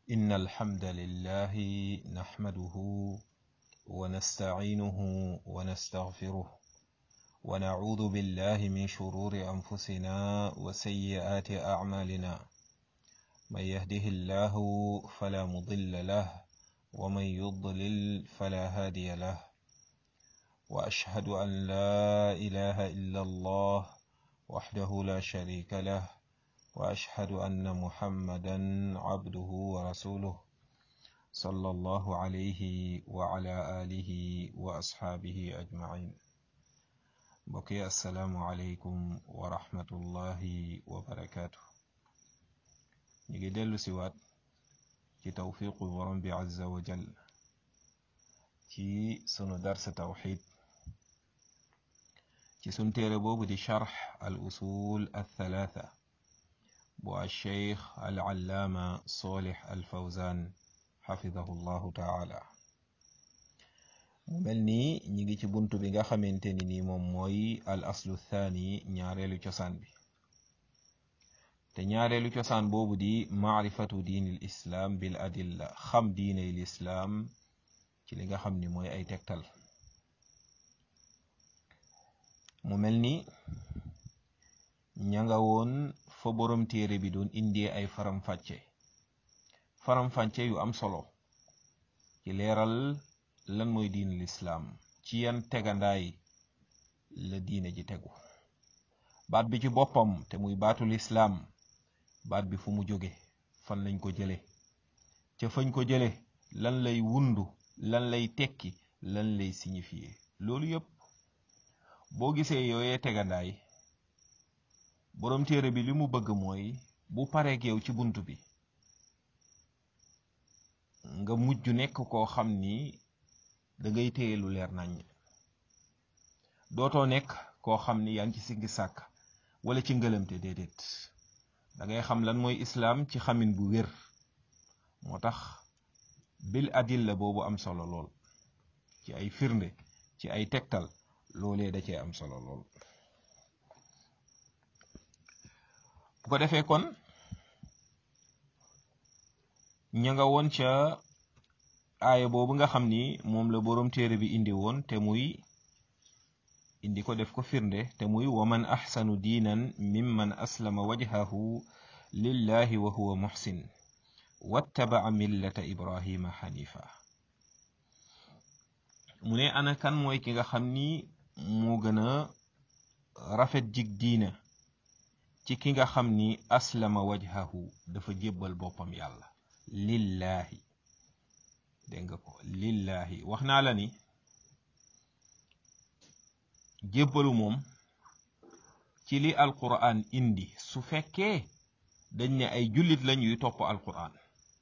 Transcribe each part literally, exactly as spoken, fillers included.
إن الحمد لله نحمده ونستعينه ونستغفره ونعوذ بالله من شرور أنفسنا وسيئات أعمالنا من يهده الله فلا مضل له ومن يضلل فلا هادي له وأشهد أن لا إله إلا الله وحده لا شريك له وأشهد أن محمدا عبده ورسوله صلى الله عليه وعلى آله وأصحابه أجمعين. بقي السلام عليكم ورحمة الله وبركاته. نيجي دلو سوات ci tawfiqu borom bi azza wa jal ci sunu dars tawxid ci sun téere boobu di charx al usul al thalatha bu al cheikh al allaama solih al fawzan xafidahu llahu taala. mu mel ni ñi ngi ci buntu bi nga xamante ni nii moom mooy al aslu thani ñaareelu cosaan bi te ñaareelu cosaan boobu di maarifatu diinil islaam bil adilla xam diiney lislaam ci li nga xam ni mooy ay tegtal. mu mel ni ña nga woon fa borom téere bi doon indee ay faram-fàcce faram-fàcce yu am solo ci leeral lan mooy diinil islaam ci yan tegandaay la diine ji tegu. baat bi ci boppam te muy baatul islaam baat bi fu mu jóge fan lañ ko jële ca fañ ko jële lan lay wundu lan lay tekki lan lay signifier. loolu yépp boo gisee yooyee tegandaay boroom téere bi li mu bëgg mooy bu pareeg yow ci bunt bi nga mujj nekk koo xam ni da ngay téye lu leer nañ dootoo nekk koo xam ni yaa ngi ci siggi sàkk wala ci ngëlamte. déedéet da ngay xam lan mooy islaam ci xamin bu wér. moo tax bil adilla boobu am solo lool ci ay firnde ci ay tegtal loolee da cee am solo lool. bu ko defee kon ña nga woon ca aaya boobu nga xam ni moom la boroom téere bi indi woon te muy indi ko def ko firnde te muy waman axsanu diinan mimman aslama wajhahu lillahi wa huwa muhsin wattabaa millata ibrahima xanifa. mu ne ana kan mooy ki nga xam ni moo gën a rafet jig diina ci ki nga xam ni aslama wajhahu dafa jébbal boppam yàlla lillahi. dégg nga ko lillahi. wax naa la ni jébbalu moom ci li alquran indi su fekkee dañ ne ay jullit lañ yuy topp alquran.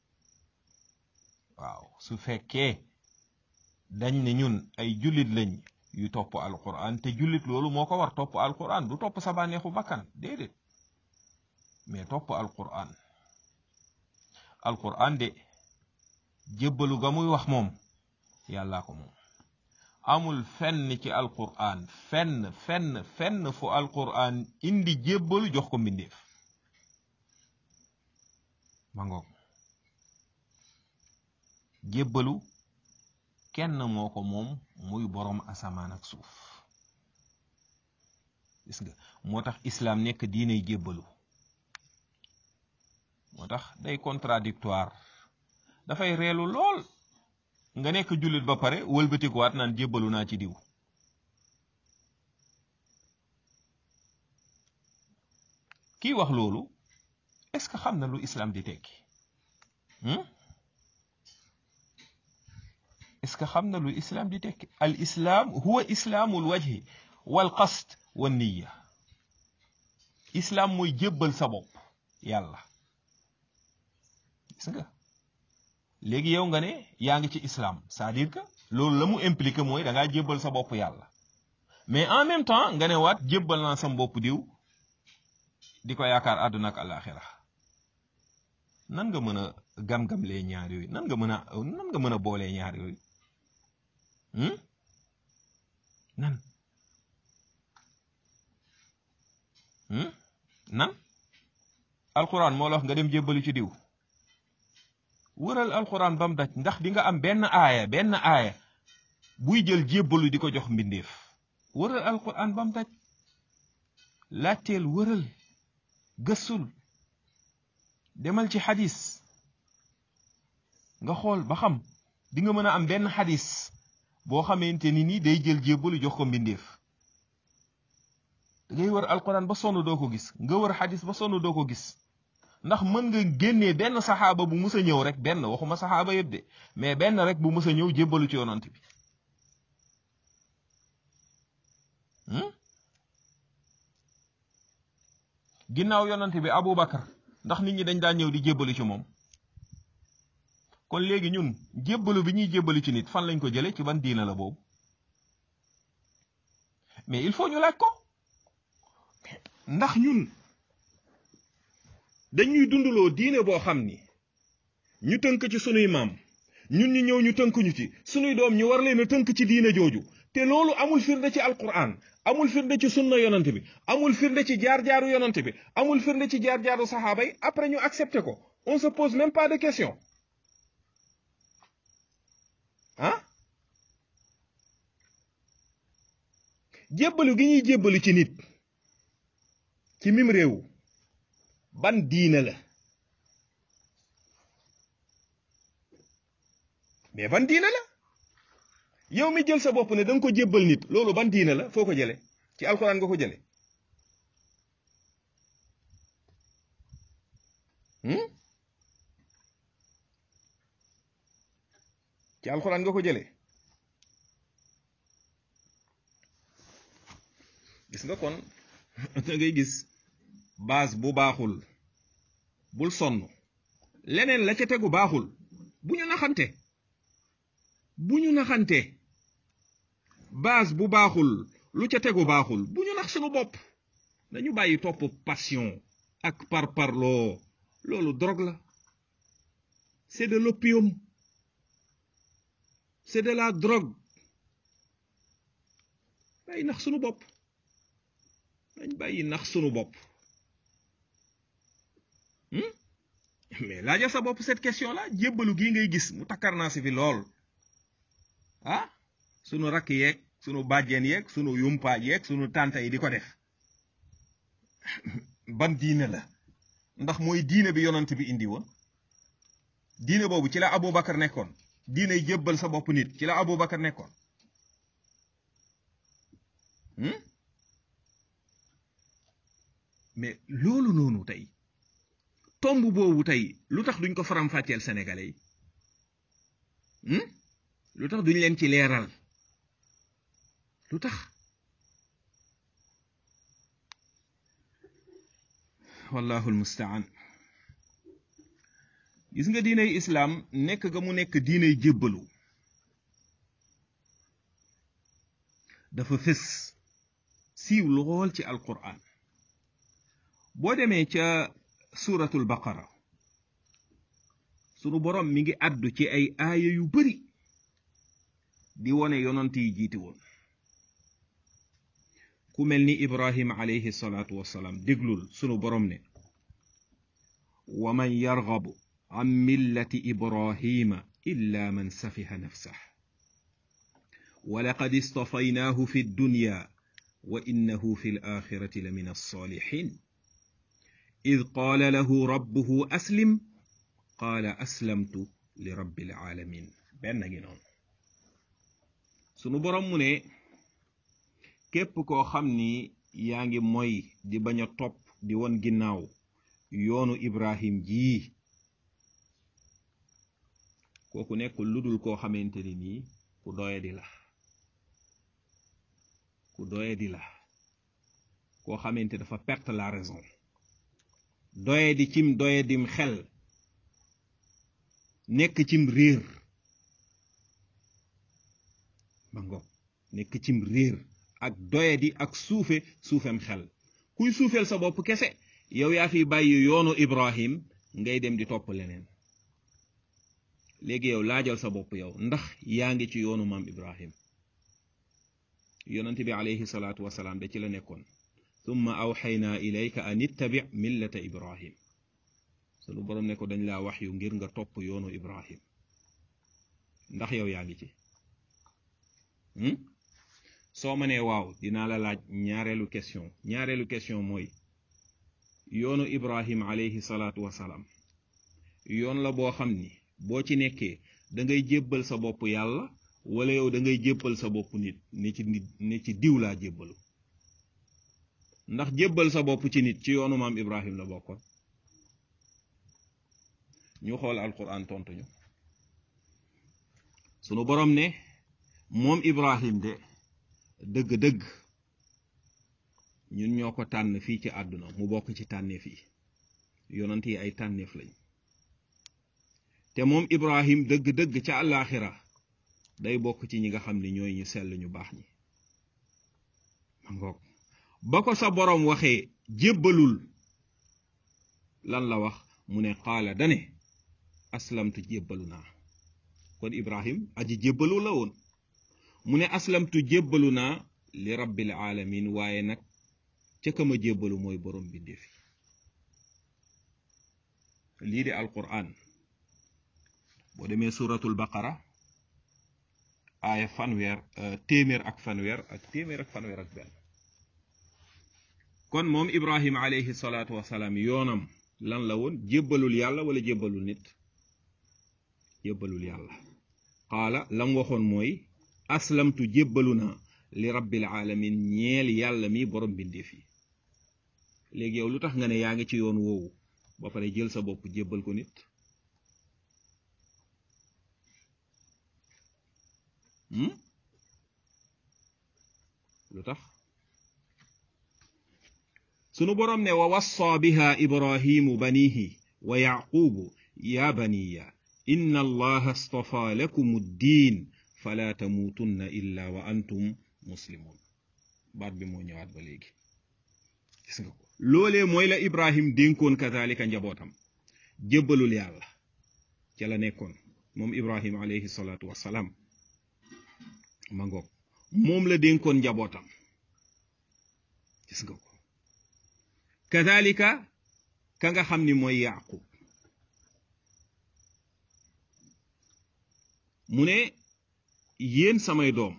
waaw su fekkee dañ ne ñun ay jullit lañ yuy topp alquran te jullit loolu moo ko war topp alquran du topp sa bànneexu bakkan déedéet mais topp alquran. alquran de jébbalu ga muy wax moom yàllaa ko moom. amul fenn ci alquran fenn fenn fenn fu alquran indi jébbalu jox ko mbindeef. ma ngoog jébbalu kenn moo ko moom muy boroom asamaan ak suuf. gis nga moo tax islaam nekk diiney jébbalu. moo tax day contradictoire dafay reelu lool nga nekk jullit ba pare wëlbatikuwaat naan jébbalu naa ci diw. kii wax loolu est-ce que xam na lu islam di tekki? est-ce que xam na lu islam di tekki? al islam huwa islaamul wajhi wal qasd wan niyya. islam mooy jébbal sa bopp yàlla. gis nga léegi yow nga ne yaa ngi ci islam c'est-à-dire que loolu la mu impliqué mooy da ngaa jébbal sa bopp yàlla mais en même temps nga ne waat jébbal naa sam bopp diw di ko yaakaar àdduna ak àllaaxira. nan nga mën a gam-gam lee ñaar yooyu nan nga mën a nan nga mën a boolee ñaar yooyu nan nan alquran moo la wax nga dem jébbalu ci diw wëral alquran bam daj ndax di nga am benn aaya benn aaya buy jël jébbalu di ko jox mbindeef. wëral alquran bam daj laajteel wëral gëstul demal ci xadis nga xool ba xam di nga mën a am benn xadis boo xamante ni nii day jël jébbalu jox ko mbindeef. da ngay wër alquran ba sonn doo ko gis nga wër xadis ba sonn doo ko gis ndax mën nga génnee benn saxaaba bu mus a ñëw rek benn waxuma saxaaba yëpp de mais benn rek bu mus a ñëw jébbalu ci yonant bi. ginnaaw yonant bi Aboubacar ndax nit ñi dañ daan ñëw di jébbalu ci moom. kon léegi ñun jébbalu bi ñuy jébbalu ci nit fan lañ ko jële ci ban diina la boobu. mais il faut ñu laaj ko ndax ñun dañuy dundaloo diine boo xam ni ñu tënk ci sunuy maam ñun ñu ñëw ñu tënkuñu ci sunuy doom ñu war leen a tënk ci diine jooju te loolu amul firnde ci alquran amul firnde ci sunna yonante bi amul firnde ci jaar-jaaru yonante bi amul firnde ci jaar-jaaru saxaaba yi après ñu accepté ko on se pose même pas de question ah jébbalu gi ñuy jébbalu ci nit ci mim réew ban diine la mais ban diine la yow mi jël sa bopp ne da nga ko jébbal nit loolu ban diine la foo ko jële ci alxuraan nga ko jële ci alxuraan nga ko jële gis nga kon da ngay gis base bu baaxul bul sonn leneen la ca tegu baaxul bu ñu naxante bu ñu naxante base bu baaxul lu ca tegu baaxul bu ñu nax sunu bopp dañu bàyyi topp passion ak parparloo loolu drogue la c'est de l'opium c'est de la drogue bàyyi nax sunu bopp dañ bàyyi nax sunu bopp mais laajal sa bopp cette question là jébbalu gii ngay gis mu takkar naa si fi lool ah sunu rakk yeeg sunu bàjjeen yeeg sunu yumpaa yeeg sunu tànta yi di ko def ban diine la ndax mooy diine bi yonant bi indi woon diine boobu ci la Aboubacar nekkoon diine jébbal sa bopp nit ci la Aboubacar nekkoon mais loolu noonu tey tomb boobu tey lu tax duñ ko faram-fàcceel sénégalais yi lu tax duñ leen ci leeral lu tax wallahu almustaan gis nga diiney islaam nekk ga mu nekk diiney jébbalu dafa fës siiw lool ci alquran boo demee ca suratul baqara sunu borom mi ngi addu ci ay aaya yu bari di wone yonant yi jiiti woon ku mel ni ibrahim alayhi salaatu wassalaam déglul sunu borom ne wa man yarghabu an millati ibrahima illa man safiha nafsah wa laqad istafaynaahu fi dunya wa innahu fi l-aaxirati la min as-saalihin id qaala lahu rabbuhu aslim qaala aslamtu li rabbil alamin benn gi noonu sunu borom mu ne képp koo xam ni yaa ngi moy di bañ a topp di won ginnaaw yoonu ibrahim jii kooku nekkul lu dul koo xamante ni nii ku doye di la ku doye di la koo xamante dafa perte la raison doye di cim doye dim xel nekk cim réer ba ngo nekk cim réer ak doye di ak suufe suufem xel kuy suufeel sa bopp kese yow yaa fi bàyyi yoonu ibrahim ngay dem di topp leneen léegi yow laajal sa bopp yow ndax yaa ngi ci yoonu maam ibrahim yonent bi alayhi salaatu wasalaam da ci la nekkoon thumma awxaynaa ilayka an ittabi millata ibrahim sunu borom ne ko dañ laa wax yu ngir nga topp yoonu Ibrahim ndax yow yaa ngi ci soo ma nee waaw dinaa la laaj ñaareelu question ñaareelu question mooy yoonu Ibrahim alayhi salaatu wasalaam yoon la boo xam ni boo ci nekkee da ngay jébbal sa bopp yàlla wala yow da ngay jébbal sa bopp nit ni ci nit ni ci diw laa jébbalu ndax jébbal sa bopp ci nit ci yoonu maam Ibrahim la bokkoon ñu xool alquran tontu ñu sunu borom ne moom Ibrahim de dëgg-dëgg ñun ñoo ko tànn fii ci àdduna mu bokk ci tànneef yi yonent yi ay tànneef lañ te moom Ibrahim dëgg-dëgg ca àllaaxira day bokk ci ñi nga xam ne ñooy ñu sell ñu baax ñi ma ngoog ba ko sa borom waxee jébbalul lan la wax mu ne qaala dane aslamtu jébbalu naa kon Ibrahim aji jébbalu la woon mu ne aslamtu jébbalu naa li rabbil alamin waaye nag ca kama jébbalu mooy borom bindéef lii di alquran boo demee suratul baqara aaya fanweer téeméer ak fanweer ak téeméer ak fanweer ak benn kon moom Ibrahim alayhi salaatu wasalaam yoonam lan la woon jébbalul yàlla wala jébbalul nit jébbalul yàlla qaala lam waxoon mooy aslamtu jébbalu naa li rabbil alamin ñeel yàlla mi borom bindeef yi léegi yow lu tax nga ne yaa ngi ci yoon woowu ba pare jël sa bopp jébbal ko nit lu tax sunu borom ne wa wassa biha ibrahimu banihi wa yaqubu ya baniya inna allaha astafa lakum ad-din fala tamutunna illa wa antum muslimun baat bi moo ñëwaat ba léegi gis nga ko loolee mooy la Ibrahim dénkoon kazalika njabootam jébbalul yàlla ca la nekkoon moom Ibrahim alayhi salaatu wassalaam ma ngoog moom la dénkoon njabootam gis nga ko kazalika ka nga xam ni mooy Yaqub mu ne yéen samay doom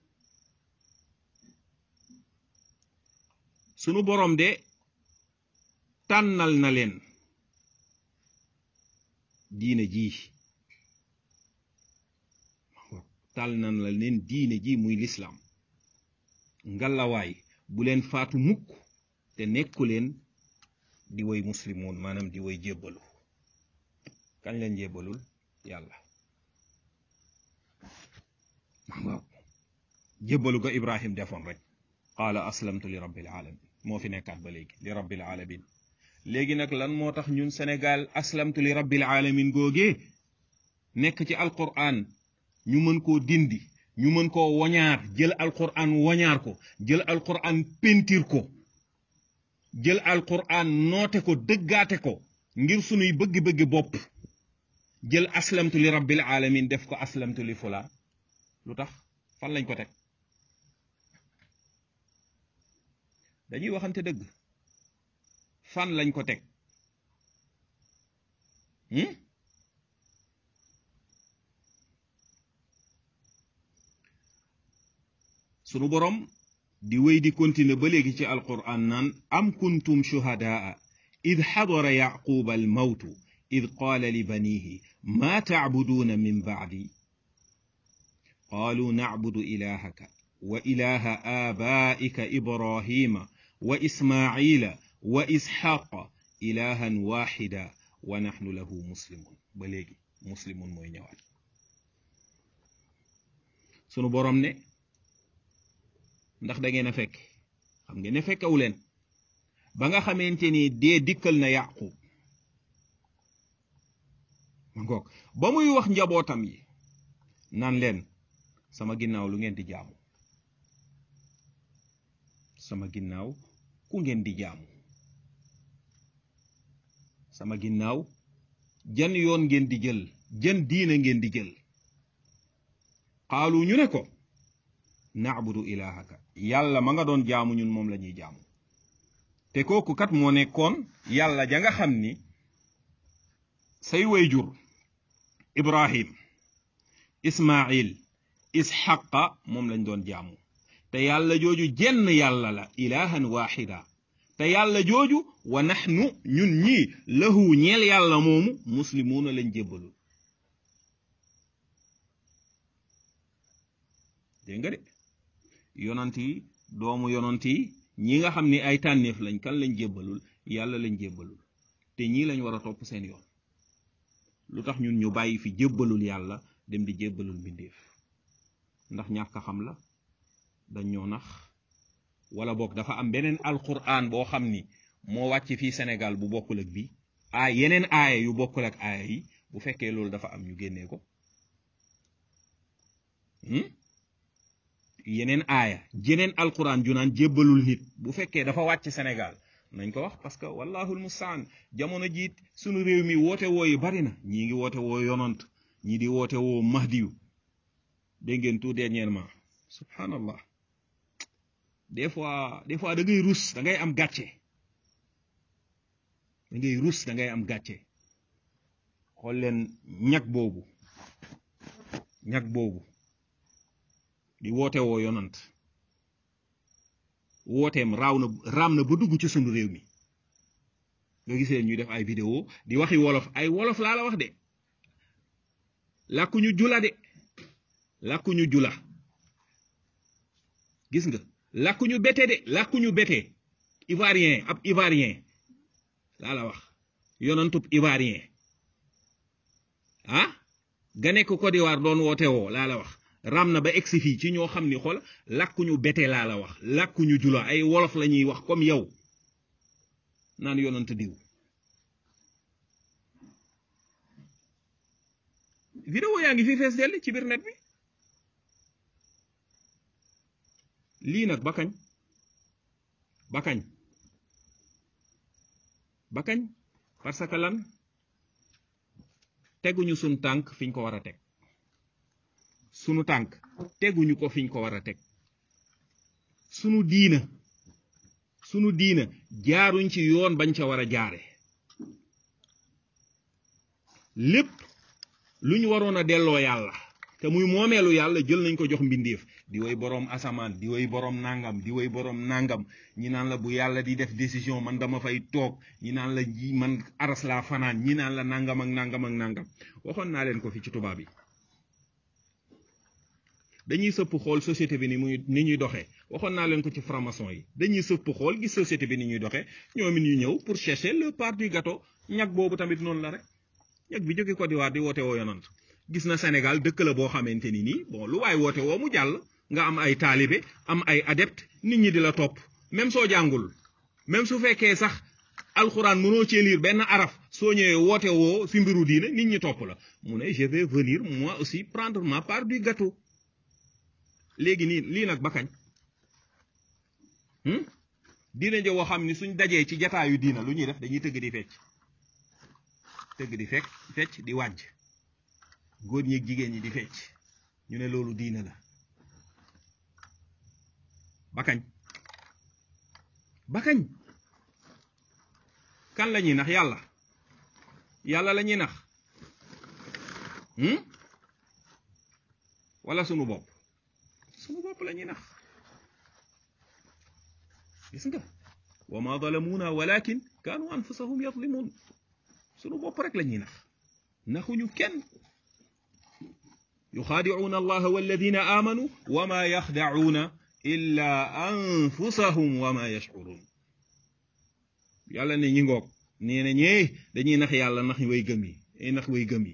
sunu borom de tànnal na leen diine ji tànnal na leen diine ji muy lislaam ngalawaay bu leen faatu mukk te nekku leen di way muslimoon maanaam di way jébbalu kañ leen jébbalul yàlla waaw jébbalu ga Ibrahim defoon rek qaala aslamtu li rabbil alamin moo fi nekkaat ba léegi li rabbil alamin léegi nag lan moo tax ñun Sénégal aslamtu li rabbil alamin googee nekk ci alquran ñu mën koo dindi ñu mën koo wañaar jël alquran wañaar ko jël alquran pentir ko jël alquran noote ko dëggaate ko ngir sunuy bëgg-bëgg bopp jël aslamtu li rabbil alamin def ko aslamtu li fulaan lu tax fan lañ ko teg dañuy waxante dëgg fan lañ ko teg sunu borom di wéy di continuer ba léegi ci alquran naan am kuntum shuhadaa id xadara yaquba almawtu id qaala li banihi ma tacbuduuna min bacdi qaalu nacbudu ilahaka wa ilaha aabaa'ika ibrahima wa ismaacila wa isxaaqa ilahan waaxida wa naxnu lahu muslimun ba léegi muslimun mooy ñëwaat sunu borom ne ndax da ngeen a fekk xam ngeen ne fekkawu leen ba nga xamante ni dee dikkal na Yaqub ma ngoog ba muy wax njabootam yi naan leen sama ginnaaw lu ngeen di jaamu sama ginnaaw ku ngeen di jaamu sama ginnaaw jan yoon ngeen di jël jan diina ngeen di jël qaalu ñu ne ko na'budu ilahaka yàlla ma nga doon jaamu ñun moom la ñuy jaamu te kooku kat moo nekkoon yàlla ja nga xam ni say wayjur Ibrahim Ismail Isxaqa moom lañ doon jaamu te yàlla jooju jenn yàlla la ilahan waxida te yàlla jooju wa nahnu ñun ñii lahu ñeel yàlla moomu muslimuuna lañ jébbalul dégg nga de yonant yi doomu yonant yi ñi nga xam ni ay tànneef lañ kan lañ jébbalul yàlla lañ jébbalul te ñii lañ war a topp seen yoon lu tax ñun ñu bàyyi fi jébbalul yàlla dem di jébbalul mbindeef ndax ñàkk a xam la dañ ñoo nax wala boog dafa am beneen alquran boo xam ni moo wàcc fii Sénégal bu bokkul ak bi ay yeneen aaya yu bokkul ak aaya yi bu fekkee loolu dafa am ñu génnee ko yeneen aaya jeneen alquran ju naan jébbalul nit bu fekkee dafa wàcc Sénégal nañ ko wax parce que wallahul mustaan jamono jiit sunu réew mi woote woo yi bari na ñii ngi woote woo yonant ñii di woote woo mahdiyu dégg ngeen tout dernièrement subhanallah des fois des fois da ngay rus da ngay am gàcce da ngay rus da ngay am gàcce xool leen ñag boobu ñag boobu di woote woo yonant wooteem raaw na raam na ba dugg ci sunu réew mi nga gisee ñuy def ay vidéo di waxi wolof ay wolof laa la wax de làkkuñu jula de làkkuñu jula gis nga làkkuñu bete de làkkuñu bete ivoirien ab ivoirien laa la wax yonantub ivoirien ah ga nekk Côte d'Ivoire doon woote woo laa la wax ram na ba egsi fii ci ñoo xam ni xool làkkuñu bete laa la wax làkkuñu jula ay wolof la ñuy wax comme yow naan yonant diw vidéo yaa ngi fi fees dell ci biir net bi lii nag ba kañ ba kañ ba kañ parce que lan teguñu sunu tànk fiñ ko war a teg sunu tànk teguñu ko fiñ ko war a teg sunu diina sunu diina jaaruñ ci yoon bañ ca war a jaare lépp lu ñu waroon a delloo yàlla te muy moomeelu yàlla jël nañ ko jox mbindeef di way boroom asamaan di way boroom nangam di way boroom nangam ñi naan la bu yàlla di def décision man dama fay toog ñi naan la ji man aras laa fanaan ñi naan la nangam ak nangam ak nangam waxoon naa leen ko fi ci tubaab yi dañuy sëpp xool société bi ni muy ni ñuy doxee waxoon naa leen ko ci franc-maçon yi dañuy sëpp xool gis société bi ni ñuy doxee ñoom it ñu ñëw pour chercher le part du gâteau ñag boobu tamit noonu la rek ñag bi jóge Côte d'Ivoire di woote woo yonant gis na Sénégal dëkk la boo xamante ni nii bon lu waay woote woo mu jàll nga am ay taalibe am ay adepte nit ñi di la topp même soo jàngul même su fekkee sax alxuraan mënoo cee lire benn araf soo ñëwee woote woo si mbiru diine nit ñi topp la mu ne je vais venir moi aussi prendre ma part du gâteau léegi nii lii nag ba kañ diine jo woo xam ni suñ dajee ci jataayu diina lu ñuy def dañuy tëgg di fecc tëgg di fekk fecc di wàjj góor ñi ak jigéen ñi di fecc ñu ne loolu diine la ba kañ ba kañ kan la ñuy nax yàlla yàlla la ñuy nax wala sunu bopp sunu bopp la ñuy nax gis nga wa ma zalamuna walakin kanu anfusahum yadlimun sunu bopp rek la ñuy nax naxuñu kenn yuxaadicuuna allaha walladina amanu wa ma yaxdacuuna illa anfusahum wa ma yashcuruun yàlla ne ñi ngoog nee na ñee dañuy nax yàlla nax way gëm yi ay nax way gëm yi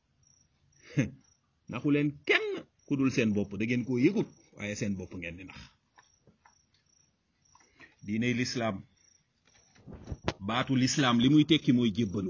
naxu leen kenn ku dul seen bopp da ngeen koo yëgut waaye seen bopp ngeen di nax diiney lislaam baatu lislaam li muy tekki mooy jébbalu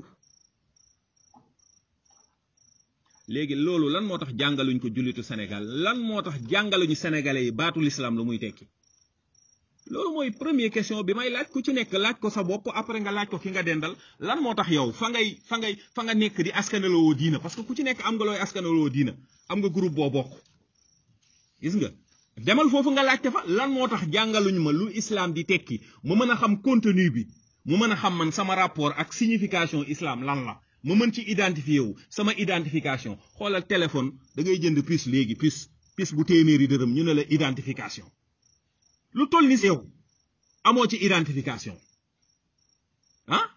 léegi loolu lan moo tax jàngaluñ ko jullitu Sénégal lan moo tax jàngaluñu sénégalais yi baatu lislaam lu muy tekki loolu mooy première question bi may laaj ku ci nekk laaj ko sa bopp après nga laaj ko ki nga dendal lan moo tax yow fa ngay fa ngay fa nga nekk di askanaloo diina parce que ku ci nekk am nga looy askanaloo diina am nga groupe boo bokk gis nga demal foofu nga laajte fa lan moo tax jàngaluñ ma lu islam di tekki mu mën a xam contenu bi mu mën a xam man sama rapport ak signification islam lan la ma mën ci identifié wu sama identification xoolal téléphone da ngay jënd puce léegi puce puce bu téeméeri dërëm ñu ne la identification lu toll ni yow amoo ci identification ah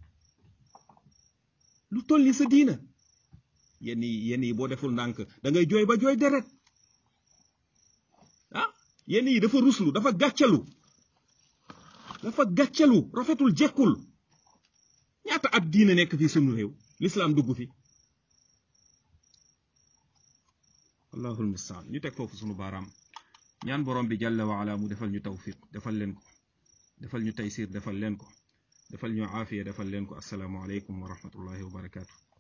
lu toll ni sa diina yenn yi yenn yi boo deful ndànk da ngay jooy ba jooy deret ah yenn yi dafa ruslu dafa gàccalu dafa gàccalu rafetul jekkul ñaata at diina nekk fi sunu réew l'islam dugg fi allahul mustaan ñu teg foofu sunu baaraam ñaan borom bi jalla wa ala mu defal ñu tawfiq defal leen ko defal ñu taysir defal leen ko defal ñu aafiya defal leen ko assalaamu aleykum wa rahmatullahi wa barakaatu